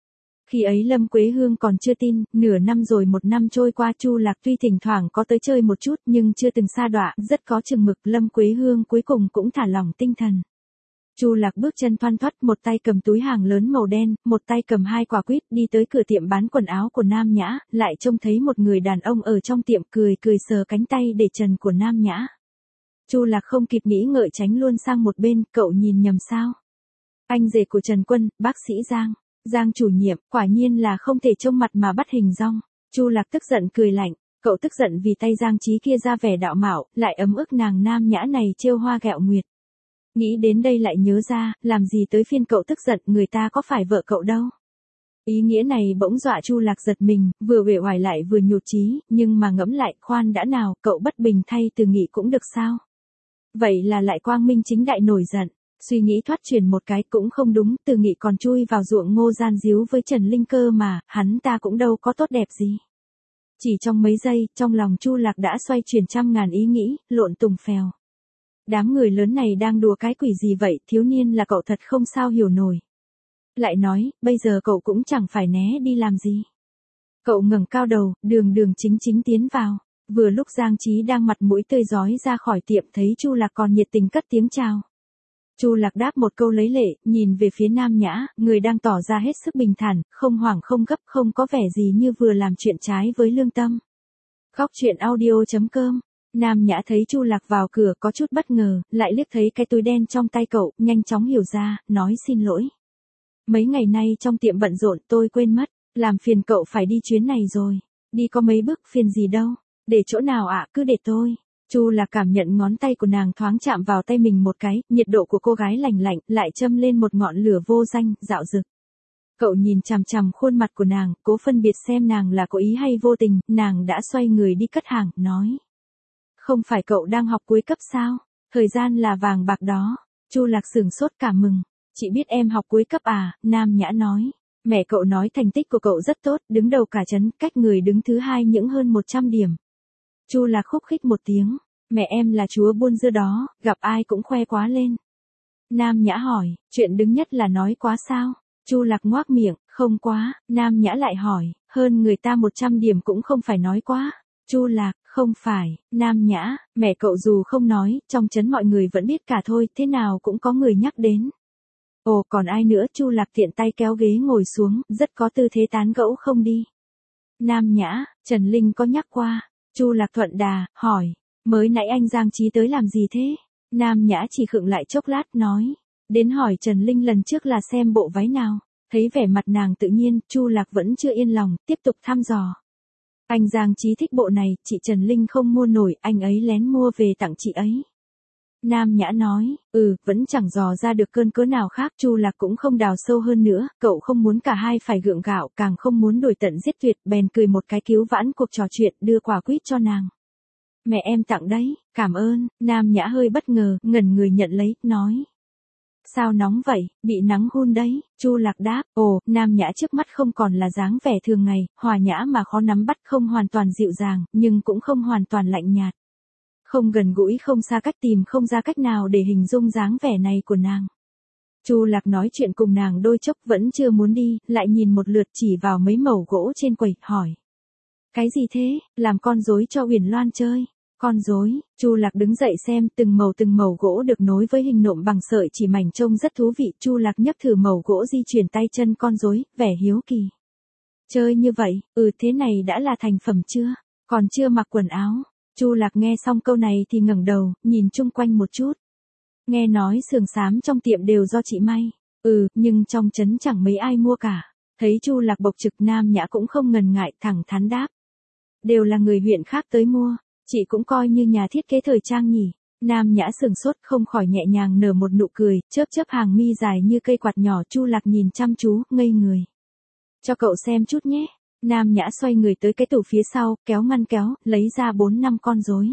Khi ấy Lâm Quế Hương còn chưa tin, nửa năm rồi một năm trôi qua Chu Lạc tuy thỉnh thoảng có tới chơi một chút nhưng chưa từng sa đọa, rất có chừng mực. Lâm Quế Hương cuối cùng cũng thả lỏng tinh thần. Chu Lạc bước chân thoăn thoắt, một tay cầm túi hàng lớn màu đen, một tay cầm hai quả quýt, đi tới cửa tiệm bán quần áo của Nam Nhã, lại trông thấy một người đàn ông ở trong tiệm cười cười sờ cánh tay để trần của Nam Nhã. Chu Lạc không kịp nghĩ ngợi tránh luôn sang một bên, cậu nhìn nhầm sao? Anh rể của Trần Quân, bác sĩ Giang. Giang chủ nhiệm, quả nhiên là không thể trông mặt mà bắt hình dong. Chu Lạc tức giận cười lạnh, cậu tức giận vì tay Giang Chí kia ra vẻ đạo mạo, lại ấm ức nàng Nam Nhã này trêu hoa ghẹo nguyệt. Nghĩ đến đây lại nhớ ra, làm gì tới phiên cậu tức giận, người ta có phải vợ cậu đâu. Ý nghĩa này bỗng dọa Chu Lạc giật mình, vừa uể oải lại vừa nhụt chí, nhưng mà ngẫm lại, khoan đã nào, cậu bất bình thay Từ Nghị cũng được sao? Vậy là lại quang minh chính đại nổi giận. Suy nghĩ thoát chuyển một cái cũng không đúng, Từ Nghị còn chui vào ruộng ngô gian díu với Trần Linh cơ mà, hắn ta cũng đâu có tốt đẹp gì. Chỉ trong mấy giây, trong lòng Chu Lạc đã xoay chuyển trăm ngàn ý nghĩ, lộn tùng phèo. Đám người lớn này đang đùa cái quỷ gì vậy, thiếu niên là cậu thật không sao hiểu nổi. Lại nói, bây giờ cậu cũng chẳng phải né đi làm gì. Cậu ngẩng cao đầu, đường đường chính chính tiến vào. Vừa lúc Giang Chí đang mặt mũi tươi rói ra khỏi tiệm thấy Chu Lạc còn nhiệt tình cất tiếng chào. Chu Lạc đáp một câu lấy lệ, nhìn về phía Nam Nhã, người đang tỏ ra hết sức bình thản, không hoảng không gấp, không có vẻ gì như vừa làm chuyện trái với lương tâm. Góc truyện audio chấm com. Nam Nhã thấy Chu Lạc vào cửa có chút bất ngờ, lại liếc thấy cái túi đen trong tay cậu, nhanh chóng hiểu ra, nói xin lỗi. Mấy ngày nay trong tiệm bận rộn tôi quên mất, làm phiền cậu phải đi chuyến này rồi. Đi có mấy bước, phiền gì đâu. Để chỗ nào ạ, à, cứ để tôi. Chu Lạc cảm nhận ngón tay của nàng thoáng chạm vào tay mình một cái, nhiệt độ của cô gái lành lạnh, lại châm lên một ngọn lửa vô danh, dạo dực. Cậu nhìn chằm chằm khuôn mặt của nàng, cố phân biệt xem nàng là có ý hay vô tình, nàng đã xoay người đi cất hàng, nói. Không phải cậu đang học cuối cấp sao? Thời gian là vàng bạc đó. Chu Lạc sửng sốt cảm mừng. Chị biết em học cuối cấp à? Nam Nhã nói. Mẹ cậu nói thành tích của cậu rất tốt, đứng đầu cả trấn, cách người đứng thứ hai những hơn một trăm điểm. Chu Lạc khúc khích một tiếng. Mẹ em là chúa buôn dưa đó, gặp ai cũng khoe quá lên. Nam Nhã hỏi, chuyện đứng nhất là nói quá sao? Chu Lạc ngoác miệng, không quá. Nam Nhã lại hỏi, hơn người ta một trăm điểm cũng không phải nói quá. Chu Lạc, không phải. Nam Nhã, mẹ cậu dù không nói, trong trấn mọi người vẫn biết cả thôi, thế nào cũng có người nhắc đến. Ồ, còn ai nữa? Chu Lạc tiện tay kéo ghế ngồi xuống, rất có tư thế tán gẫu không đi. Nam Nhã, Trần Linh có nhắc qua. Chu Lạc thuận đà, hỏi, mới nãy anh Giang Chí tới làm gì thế? Nam Nhã chỉ khựng lại chốc lát, nói, đến hỏi Trần Linh lần trước là xem bộ váy nào. Thấy vẻ mặt nàng tự nhiên, Chu Lạc vẫn chưa yên lòng, tiếp tục thăm dò. Anh Giang Chí thích bộ này, chị Trần Linh không mua nổi, anh ấy lén mua về tặng chị ấy. Nam Nhã nói, ừ, vẫn chẳng dò ra được cơn cớ nào khác. Chu Lạc cũng không đào sâu hơn nữa, cậu không muốn cả hai phải gượng gạo, càng không muốn đổi tận giết tuyệt, bèn cười một cái cứu vãn cuộc trò chuyện, đưa quả quýt cho nàng. Mẹ em tặng đấy, cảm ơn. Nam Nhã hơi bất ngờ, ngẩn người nhận lấy, nói. Sao nóng vậy, bị nắng hun đấy. Chu Lạc đáp, ồ, Nam Nhã trước mắt không còn là dáng vẻ thường ngày, hòa nhã mà khó nắm bắt, không hoàn toàn dịu dàng, nhưng cũng không hoàn toàn lạnh nhạt. Không gần gũi, không xa cách, tìm không ra cách nào để hình dung dáng vẻ này của nàng. Chu Lạc nói chuyện cùng nàng đôi chốc vẫn chưa muốn đi, lại nhìn một lượt chỉ vào mấy mẩu gỗ trên quầy, hỏi. Cái gì thế, làm con rối cho Uyển Loan chơi? Con rối? Chu Lạc đứng dậy xem, từng mẩu từng mẩu gỗ được nối với hình nộm bằng sợi chỉ mảnh trông rất thú vị. Chu Lạc nhấc thử mẩu gỗ di chuyển tay chân con rối, vẻ hiếu kỳ. Chơi như vậy, ừ thế này đã là thành phẩm chưa? Còn chưa mặc quần áo. Chu Lạc nghe xong câu này thì ngẩng đầu, nhìn chung quanh một chút. Nghe nói sườn xám trong tiệm đều do chị may. Ừ, nhưng trong trấn chẳng mấy ai mua cả. Thấy Chu Lạc bộc trực, Nam Nhã cũng không ngần ngại, thẳng thắn đáp. Đều là người huyện khác tới mua. Chị cũng coi như nhà thiết kế thời trang nhỉ. Nam Nhã sừng sốt, không khỏi nhẹ nhàng nở một nụ cười, chớp chớp hàng mi dài như cây quạt nhỏ. Chu Lạc nhìn chăm chú, ngây người. Cho cậu xem chút nhé. Nam Nhã xoay người tới cái tủ phía sau, kéo ngăn kéo, lấy ra bốn năm con rối.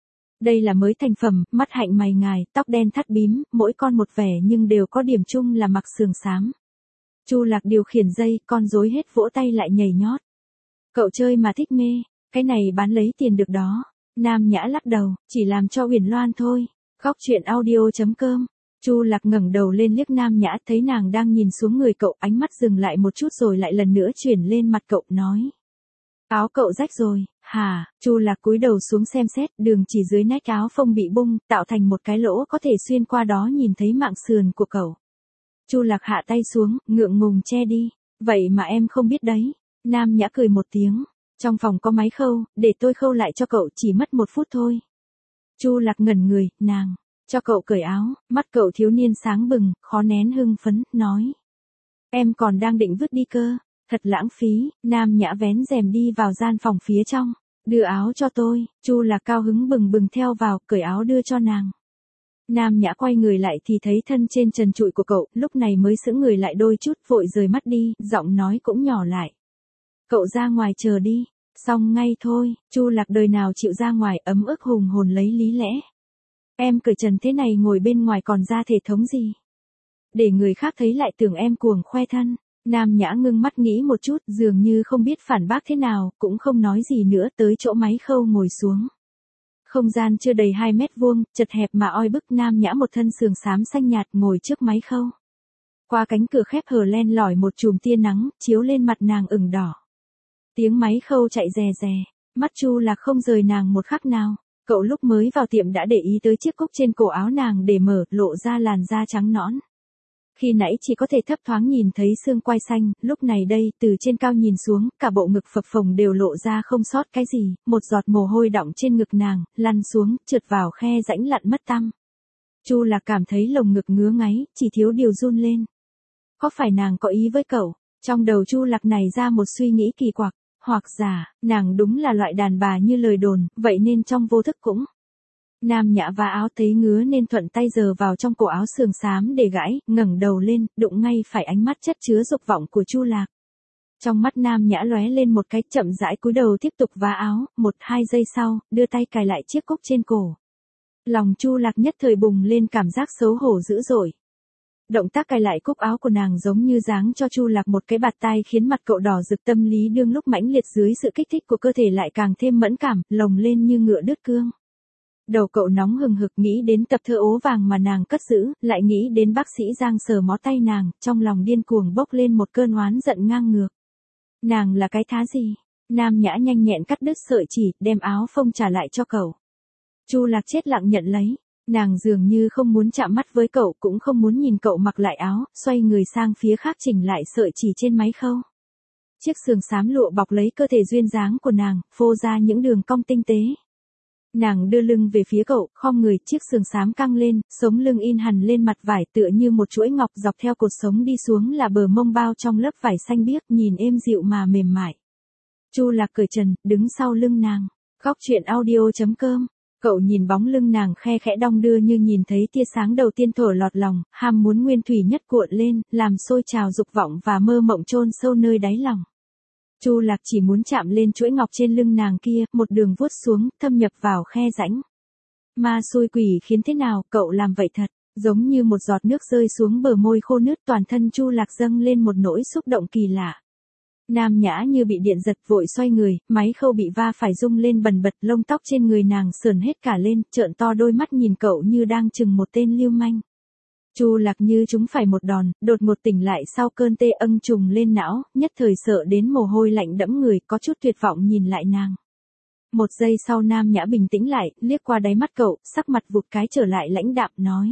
Đây là mới thành phẩm, mắt hạnh mày ngài, tóc đen thắt bím, mỗi con một vẻ nhưng đều có điểm chung là mặc sườn xám. Chu Lạc điều khiển dây, con rối hết vỗ tay lại nhảy nhót. Cậu chơi mà thích mê, cái này bán lấy tiền được đó. Nam Nhã lắc đầu, chỉ làm cho Uyển Loan thôi. Góc truyện audio chấm com Chu Lạc ngẩng đầu lên liếc Nam Nhã, thấy nàng đang nhìn xuống người cậu, ánh mắt dừng lại một chút rồi lại lần nữa chuyển lên mặt cậu, nói. Áo cậu rách rồi, hả? Chu Lạc cúi đầu xuống xem xét, đường chỉ dưới nách áo phông bị bung, tạo thành một cái lỗ có thể xuyên qua đó nhìn thấy mạng sườn của cậu. Chu Lạc hạ tay xuống, ngượng ngùng che đi. Vậy mà em không biết đấy. Nam Nhã cười một tiếng. Trong phòng có máy khâu, để tôi khâu lại cho cậu, chỉ mất một phút thôi. Chu Lạc ngẩn người, nàng. Cho cậu cởi áo, mắt cậu thiếu niên sáng bừng, khó nén hưng phấn, nói. Em còn đang định vứt đi cơ. Thật lãng phí. Nam Nhã vén rèm đi vào gian phòng phía trong. Đưa áo cho tôi. Chu Lạc cao hứng bừng bừng theo vào, cởi áo đưa cho nàng. Nam Nhã quay người lại thì thấy thân trên trần trụi của cậu, lúc này mới sững người lại đôi chút, vội rời mắt đi, giọng nói cũng nhỏ lại. Cậu ra ngoài chờ đi. Xong ngay thôi. Chu Lạc đời nào chịu ra ngoài, ấm ức hùng hồn lấy lý lẽ. Em cởi trần thế này ngồi bên ngoài còn ra thể thống gì? Để người khác thấy lại tưởng em cuồng khoe thân. Nam Nhã ngưng mắt nghĩ một chút, dường như không biết phản bác thế nào, cũng không nói gì nữa, tới chỗ máy khâu ngồi xuống. Không gian chưa đầy hai mét vuông, chật hẹp mà oi bức. Nam Nhã một thân sườn xám xanh nhạt ngồi trước máy khâu. Qua cánh cửa khép hờ len lỏi một chùm tia nắng, chiếu lên mặt nàng ửng đỏ. Tiếng máy khâu chạy rè rè, mắt Chu Lạc không rời nàng một khắc nào. Cậu lúc mới vào tiệm đã để ý tới chiếc cúc trên cổ áo nàng để mở, lộ ra làn da trắng nõn. Khi nãy chỉ có thể thấp thoáng nhìn thấy xương quai xanh, lúc này đây, từ trên cao nhìn xuống, cả bộ ngực phập phồng đều lộ ra không sót cái gì, một giọt mồ hôi đọng trên ngực nàng, lăn xuống, trượt vào khe rãnh lặn mất tăm. Chu Lạc cảm thấy lồng ngực ngứa ngáy, chỉ thiếu điều run lên. Có phải nàng có ý với cậu? Trong đầu Chu Lạc này ra một suy nghĩ kỳ quặc, hoặc giả, nàng đúng là loại đàn bà như lời đồn, vậy nên trong vô thức cũng. Nam Nhã vá áo thấy ngứa nên thuận tay giơ vào trong cổ áo sườn xám để gãi, ngẩng đầu lên, đụng ngay phải ánh mắt chất chứa dục vọng của Chu Lạc. Trong mắt Nam Nhã lóe lên một cái, chậm rãi cúi đầu tiếp tục vá áo, một hai giây sau, đưa tay cài lại chiếc cúc trên cổ. Lòng Chu Lạc nhất thời bùng lên cảm giác xấu hổ dữ dội. Động tác cài lại cúc áo của nàng giống như giáng cho Chu Lạc một cái bạt tai khiến mặt cậu đỏ rực, tâm lý đương lúc mãnh liệt dưới sự kích thích của cơ thể lại càng thêm mẫn cảm, lồng lên như ngựa đứt cương. Đầu cậu nóng hừng hực, nghĩ đến tập thơ ố vàng mà nàng cất giữ, lại nghĩ đến bác sĩ Giang sờ mó tay nàng, trong lòng điên cuồng bốc lên một cơn oán giận ngang ngược. Nàng là cái thá gì? Nam Nhã nhanh nhẹn cắt đứt sợi chỉ, đem áo phông trả lại cho cậu. Chu Lạc chết lặng nhận lấy. Nàng dường như không muốn chạm mắt với cậu, cũng không muốn nhìn cậu mặc lại áo, xoay người sang phía khác chỉnh lại sợi chỉ trên máy khâu. Chiếc sườn xám lụa bọc lấy cơ thể duyên dáng của nàng, phô ra những đường cong tinh tế. Nàng đưa lưng về phía cậu, khom người, chiếc sườn xám căng lên, sống lưng in hẳn lên mặt vải tựa như một chuỗi ngọc, dọc theo cột sống đi xuống là bờ mông bao trong lớp vải xanh biếc, nhìn êm dịu mà mềm mại. Chu Lạc cởi trần, đứng sau lưng nàng. Góc truyện audio chấm com. Cậu nhìn bóng lưng nàng khe khẽ đong đưa như nhìn thấy tia sáng đầu tiên thổi lọt lòng, ham muốn nguyên thủy nhất cuộn lên, làm sôi trào dục vọng và mơ mộng chôn sâu nơi đáy lòng. Chu Lạc chỉ muốn chạm lên chuỗi ngọc trên lưng nàng kia, một đường vuốt xuống, thâm nhập vào khe rãnh. Ma xui quỷ khiến thế nào, cậu làm vậy thật, giống như một giọt nước rơi xuống bờ môi khô nứt, toàn thân Chu Lạc dâng lên một nỗi xúc động kỳ lạ. Nam Nhã như bị điện giật, vội xoay người, máy khâu bị va phải rung lên bần bật, lông tóc trên người nàng sờn hết cả lên, trợn to đôi mắt nhìn cậu như đang chừng một tên lưu manh. Chu Lạc như chúng phải một đòn, đột ngột tỉnh lại sau cơn tê âng trùng lên não, nhất thời sợ đến mồ hôi lạnh đẫm người, có chút tuyệt vọng nhìn lại nàng. Một giây sau Nam Nhã bình tĩnh lại, liếc qua đáy mắt cậu, sắc mặt vụt cái trở lại lãnh đạm, nói.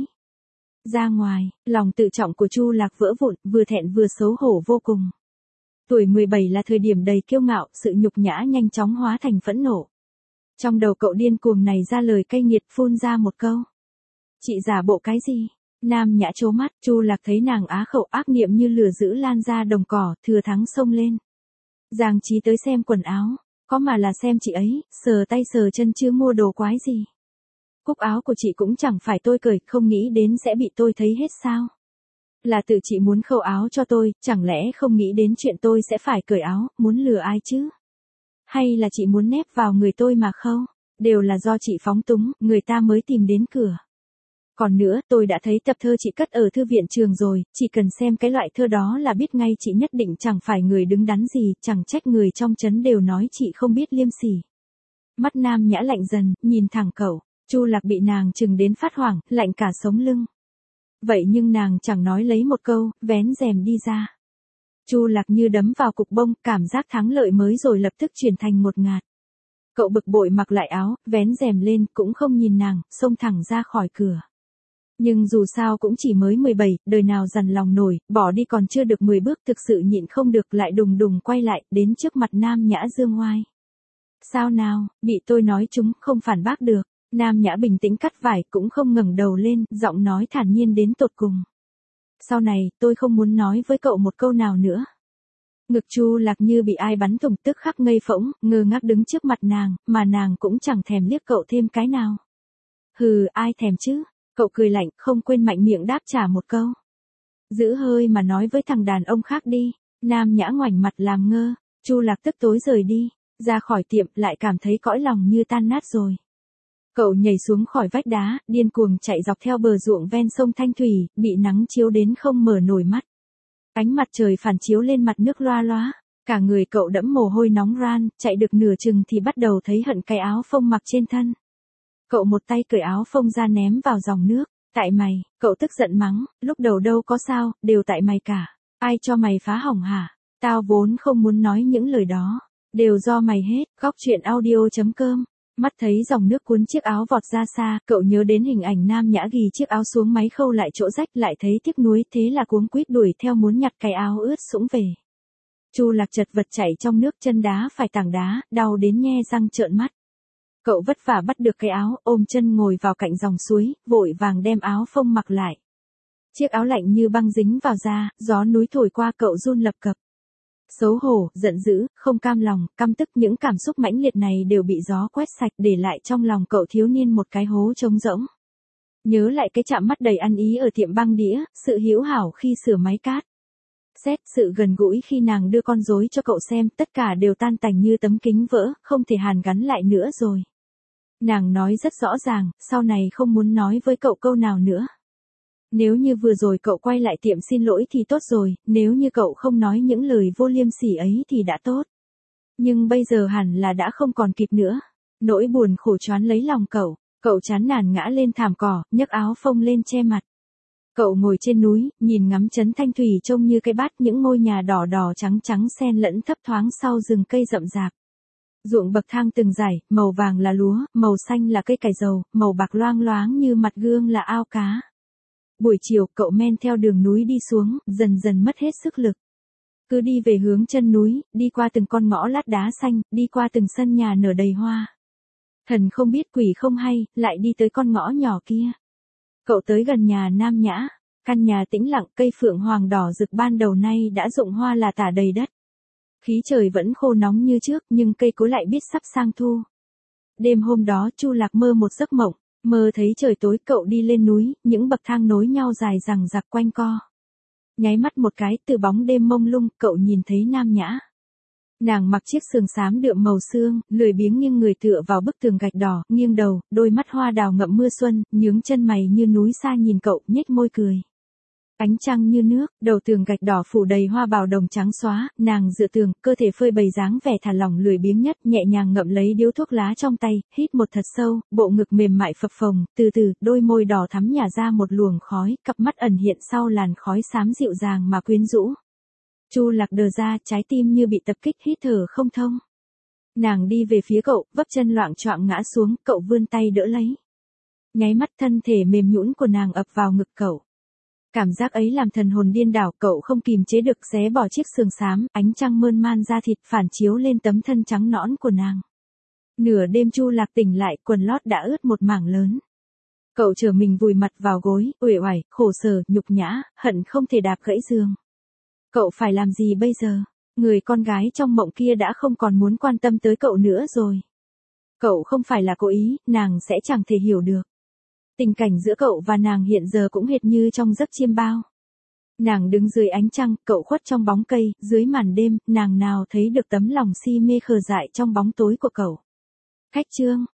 Ra ngoài, lòng tự trọng của Chu Lạc vỡ vụn, vừa thẹn vừa xấu hổ vô cùng. Tuổi mười bảy là thời điểm đầy kiêu ngạo, sự nhục nhã nhanh chóng hóa thành phẫn nộ. Trong đầu cậu điên cuồng này ra lời cay nghiệt, phun ra một câu. Chị giả bộ cái gì? Nam Nhã trố mắt, Chu Lạc thấy nàng á khẩu, ác niệm như lửa dữ lan ra đồng cỏ, thừa thắng xông lên. Giang Chí tới xem quần áo, có mà là xem chị ấy, sờ tay sờ chân chưa mua đồ quái gì. Cúc áo của chị cũng chẳng phải tôi cởi, không nghĩ đến sẽ bị tôi thấy hết sao. Là tự chị muốn khâu áo cho tôi, chẳng lẽ không nghĩ đến chuyện tôi sẽ phải cởi áo, muốn lừa ai chứ? Hay là chị muốn nép vào người tôi mà khâu? Đều là do chị phóng túng, người ta mới tìm đến cửa. Còn nữa, tôi đã thấy tập thơ chị cất ở thư viện trường rồi, chỉ cần xem cái loại thơ đó là biết ngay chị nhất định chẳng phải người đứng đắn gì, chẳng trách người trong trấn đều nói chị không biết liêm sỉ. Mắt Nam Nhã lạnh dần, nhìn thẳng cậu, Chu Lạc bị nàng chừng đến phát hoảng, lạnh cả sống lưng. Vậy nhưng nàng chẳng nói lấy một câu, vén rèm đi ra. Chu Lạc như đấm vào cục bông, cảm giác thắng lợi mới rồi lập tức chuyển thành một ngạt. Cậu bực bội mặc lại áo, vén rèm lên, cũng không nhìn nàng, xông thẳng ra khỏi cửa. Nhưng dù sao cũng chỉ mới mười bảy, đời nào dằn lòng nổi, bỏ đi còn chưa được mười bước thực sự nhịn không được lại đùng đùng quay lại, đến trước mặt Nam Nhã dương oai. Sao nào, bị tôi nói chúng, không phản bác được. Nam Nhã bình tĩnh cắt vải, cũng không ngẩng đầu lên, giọng nói thản nhiên đến tột cùng. Sau này, tôi không muốn nói với cậu một câu nào nữa. Ngực Chu Lạc như bị ai bắn thủng, tức khắc ngây phỗng, ngơ ngác đứng trước mặt nàng, mà nàng cũng chẳng thèm liếc cậu thêm cái nào. Hừ, ai thèm chứ? Cậu cười lạnh, không quên mạnh miệng đáp trả một câu. Giữ hơi mà nói với thằng đàn ông khác đi. Nam Nhã ngoảnh mặt làm ngơ. Chu Lạc tức tối rời đi. Ra khỏi tiệm lại cảm thấy cõi lòng như tan nát rồi. Cậu nhảy xuống khỏi vách đá, điên cuồng chạy dọc theo bờ ruộng ven sông Thanh Thủy, bị nắng chiếu đến không mở nổi mắt. Ánh mặt trời phản chiếu lên mặt nước loa loá, cả người cậu đẫm mồ hôi nóng ran, chạy được nửa chừng thì bắt đầu thấy hận cái áo phông mặc trên thân. Cậu một tay cởi áo phông ra ném vào dòng nước. Tại mày, cậu tức giận mắng, lúc đầu đâu có sao, đều tại mày cả. Ai cho mày phá hỏng hả? Tao vốn không muốn nói những lời đó. Đều do mày hết. Góc chuyện audio chấm com. Mắt thấy dòng nước cuốn chiếc áo vọt ra xa, cậu nhớ đến hình ảnh Nam Nhã ghi chiếc áo xuống máy khâu lại chỗ rách, lại thấy tiếc nuối, thế là cuống quýt đuổi theo muốn nhặt cái áo ướt sũng về. Chu Lạc chật vật chạy trong nước, chân đá phải tảng đá, đau đến nhe răng trợn mắt. Cậu vất vả bắt được cái áo, ôm chân ngồi vào cạnh dòng suối, vội vàng đem áo phông mặc lại. Chiếc áo lạnh như băng dính vào da, gió núi thổi qua cậu run lập cập. Xấu hổ, giận dữ, không cam lòng, căm tức, những cảm xúc mãnh liệt này đều bị gió quét sạch, để lại trong lòng cậu thiếu niên một cái hố trống rỗng. Nhớ lại cái chạm mắt đầy ăn ý ở tiệm băng đĩa, sự hữu hảo khi sửa máy cát. Xét sự gần gũi khi nàng đưa con rối cho cậu xem, tất cả đều tan tành như tấm kính vỡ, không thể hàn gắn lại nữa rồi. Nàng nói rất rõ ràng, sau này không muốn nói với cậu câu nào nữa. Nếu như vừa rồi cậu quay lại tiệm xin lỗi thì tốt rồi, nếu như cậu không nói những lời vô liêm sỉ ấy thì đã tốt. Nhưng bây giờ hẳn là đã không còn kịp nữa. Nỗi buồn khổ choán lấy lòng cậu, cậu chán nản ngã lên thảm cỏ, nhấc áo phông lên che mặt. Cậu ngồi trên núi, nhìn ngắm trấn Thanh Thủy trông như cái bát, những ngôi nhà đỏ đỏ trắng trắng xen lẫn thấp thoáng sau rừng cây rậm rạp. Ruộng bậc thang từng dải, màu vàng là lúa, màu xanh là cây cải dầu, màu bạc loang loáng như mặt gương là ao cá. Buổi chiều, cậu men theo đường núi đi xuống, dần dần mất hết sức lực. Cứ đi về hướng chân núi, đi qua từng con ngõ lát đá xanh, đi qua từng sân nhà nở đầy hoa. Thần không biết quỷ không hay, lại đi tới con ngõ nhỏ kia. Cậu tới gần nhà Nam Nhã, căn nhà tĩnh lặng, cây phượng hoàng đỏ rực ban đầu nay đã rụng hoa là tả đầy đất. Khí trời vẫn khô nóng như trước, nhưng cây cối lại biết sắp sang thu. Đêm hôm đó Chu Lạc mơ một giấc mộng, mơ thấy trời tối, cậu đi lên núi, những bậc thang nối nhau dài dằng dặc quanh co. Nháy mắt một cái, từ bóng đêm mông lung, cậu nhìn thấy Nam Nhã. Nàng mặc chiếc sườn xám đượm màu xương, lười biếng nghiêng người tựa vào bức tường gạch đỏ, nghiêng đầu, đôi mắt hoa đào ngậm mưa xuân, nhướng chân mày như núi xa nhìn cậu, nhếch môi cười. Ánh trăng như nước, đầu tường gạch đỏ phủ đầy hoa bào đồng trắng xóa, nàng dựa tường, cơ thể phơi bày dáng vẻ thả lỏng lười biếng nhất, nhẹ nhàng ngậm lấy điếu thuốc lá trong tay, hít một thật sâu, bộ ngực mềm mại phập phồng, từ từ, đôi môi đỏ thắm nhả ra một luồng khói, cặp mắt ẩn hiện sau làn khói xám dịu dàng mà quyến rũ. Chu Lạc đờ ra, trái tim như bị tập kích, hít thở không thông. Nàng đi về phía cậu, vấp chân loạng choạng ngã xuống, cậu vươn tay đỡ lấy. Nháy mắt thân thể mềm nhũn của nàng ập vào ngực cậu. Cảm giác ấy làm thần hồn điên đảo, cậu không kìm chế được xé bỏ chiếc sườn xám, ánh trăng mơn man da thịt phản chiếu lên tấm thân trắng nõn của nàng. Nửa đêm Chu Lạc tỉnh lại, quần lót đã ướt một mảng lớn. Cậu trở mình vùi mặt vào gối, uể oải, khổ sở, nhục nhã, hận không thể đạp gãy giường. Cậu phải làm gì bây giờ? Người con gái trong mộng kia đã không còn muốn quan tâm tới cậu nữa rồi. Cậu không phải là cố ý, nàng sẽ chẳng thể hiểu được. Tình cảnh giữa cậu và nàng hiện giờ cũng hệt như trong giấc chiêm bao. Nàng đứng dưới ánh trăng, cậu khuất trong bóng cây, dưới màn đêm, nàng nào thấy được tấm lòng si mê khờ dại trong bóng tối của cậu. Khách chương